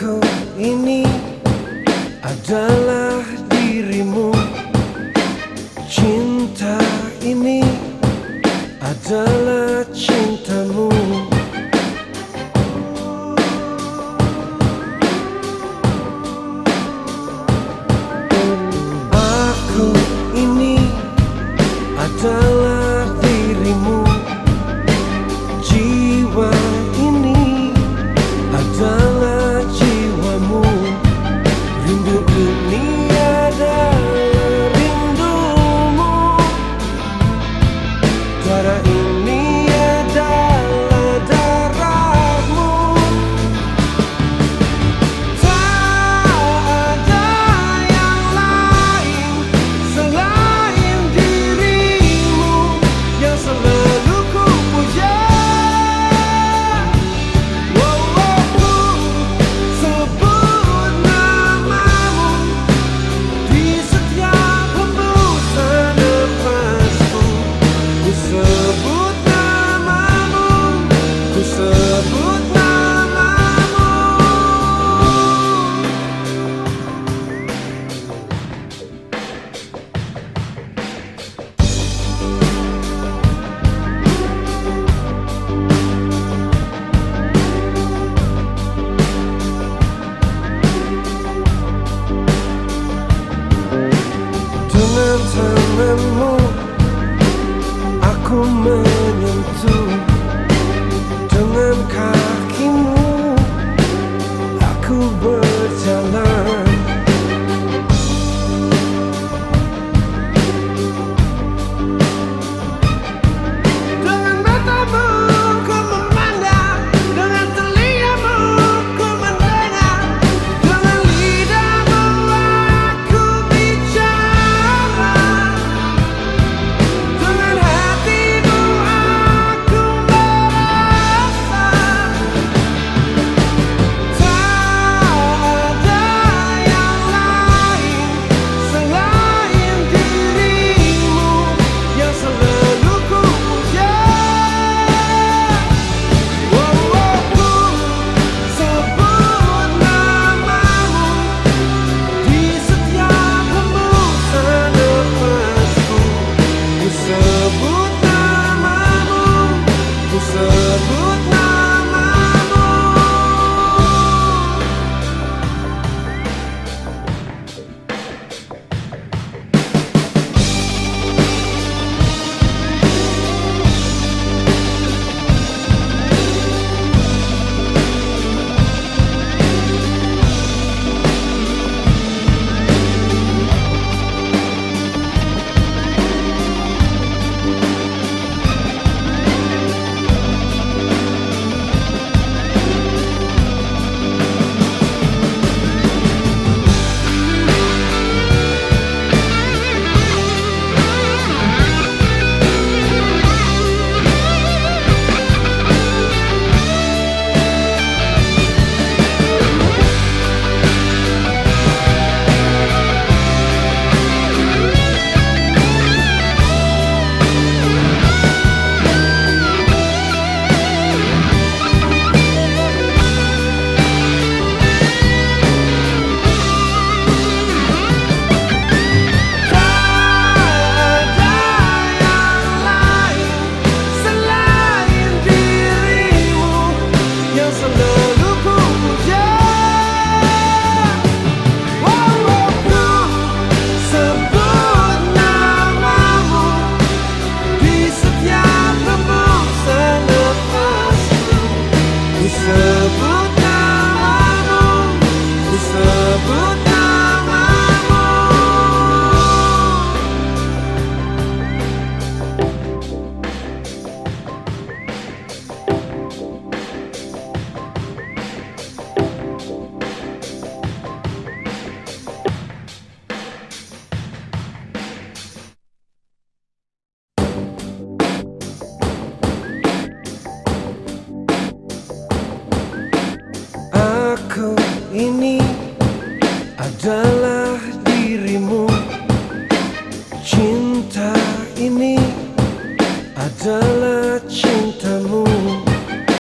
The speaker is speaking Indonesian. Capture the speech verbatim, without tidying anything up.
Aku ini adalah dirimu. Cinta ini adalah cintamu. Aku ini adalah dirimu. Jiwa ini adalah jiwamu. Rindu ini adalah rindumu. Darah ini adalah darahmu. Tak ada yang lain selain dirimu yang selalu ku puja. Oh, oh, ku sebut namamu di setiap hembusan nafasku. Ku sebut namamu, ku sebut namamu. Dengan tanganmu aku menyentuh, dengan kakimu aku berjalan. Dengan matamu ku memandang, dengan telingamu ku mendengar, dengan lidahmu aku bicara, dengan hatimu aku merasa. Tak ada yang lain selain dirimu yang selalu ku puja. Oh, oh, ku sebut namamu di setiap hembusan nafasku. Ku sebut namamu, ku sebut namamu. Sebut namamu, ku sebut namamu. Aku ini adalah dirimu. Cinta ini adalah cintamu.